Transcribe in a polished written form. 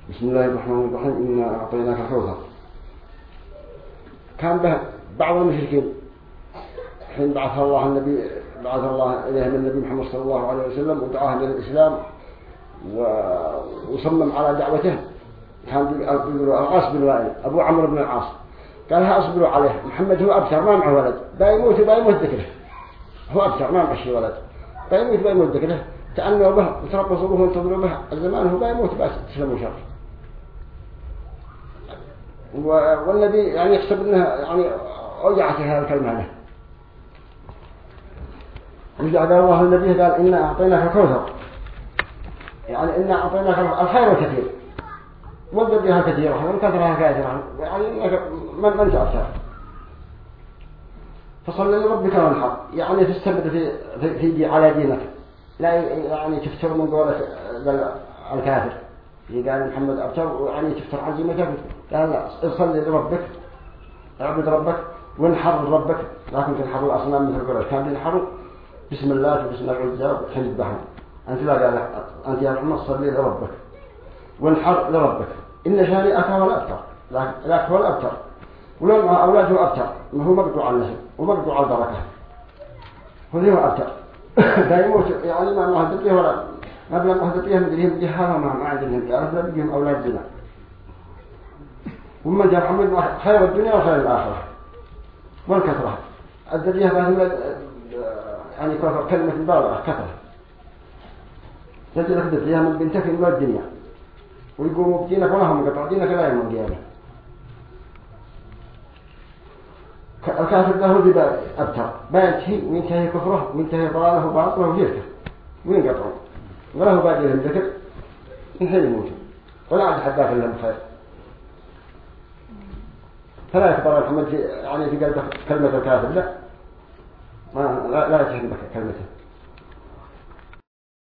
بسم الله الرحمن الرحيم إنا أعطيناك الكوثر. كان به بعض المشركين حين بعث الله إليهم النبي محمد صلى الله عليه وسلم ودعاهم إلى الإسلام وصمم على دعوته. كان بيقولوا العاص بن وائل أبو عمرو بن العاص قال ها أصبروا عليه، محمد هو أبتر ما معه ولد، بايموت ذكره، هو أبتر ما معه ولد، بايموت ذكره، تأنوا به وتربصوا به وانتظروا به الزمان، هو بايموت بس تسلموا شر. والنبي يعني يحسب انها يعني أوجعت هذه الكلمة له. وجعل الله النبي قال إنا أعطيناك الكوثر، يعني إنا أعطيناك الخير الكثير والذبيحة كثيرة والكثرة كثيرة، يعني من تأثر. فصل لربك وانحر، يعني تستمر في على دينك، لا يعني تفتر من قولة الكافر اللي قال محمد أبتر، يعني تفتر عزيمتك. قال لا، صل لربك، اعبد ربك وانحر ربك. لكن تنحروا الأصنام مثل قريش كان ينحروا بسم الله وبسم العزى وحين يذبحون. أنت لا قال أنت يا محمد صل لربك وانحر لربك إن شانئك هو الأبتر، ذاك هو الأبتر، ولو مع أولاده أبتر، ما هو مقطوع على النسل ومقطوع على البركة، هو أبتر. فيموت يعني ما مهدد له ولا ما بلا مهدد له مدريهم جهة ما عندهم جارة، لا بيهم أولاد زنا. ومن جاء محمد خير الدنيا وخير الآخرة والكثرة. الدنيا فهم يعني كثر كلمة البالغة كثرة، تجد لك فيها من بنتك من الدنيا ويقوموا بدينك ولا هم قطع دينك لا يوم القيامة. الكافر له ذي أبتر، بينتهي وينتهي كفره وينتهي ضلاله وباطله وشركه وينقطعون، وله باقي لهم ذكر ينتهي يموتون ولا عاد حداك لهم خير. فلا يكبر محمد يعني في قلبه كلمة الكافر، لا يتحدث كلمته.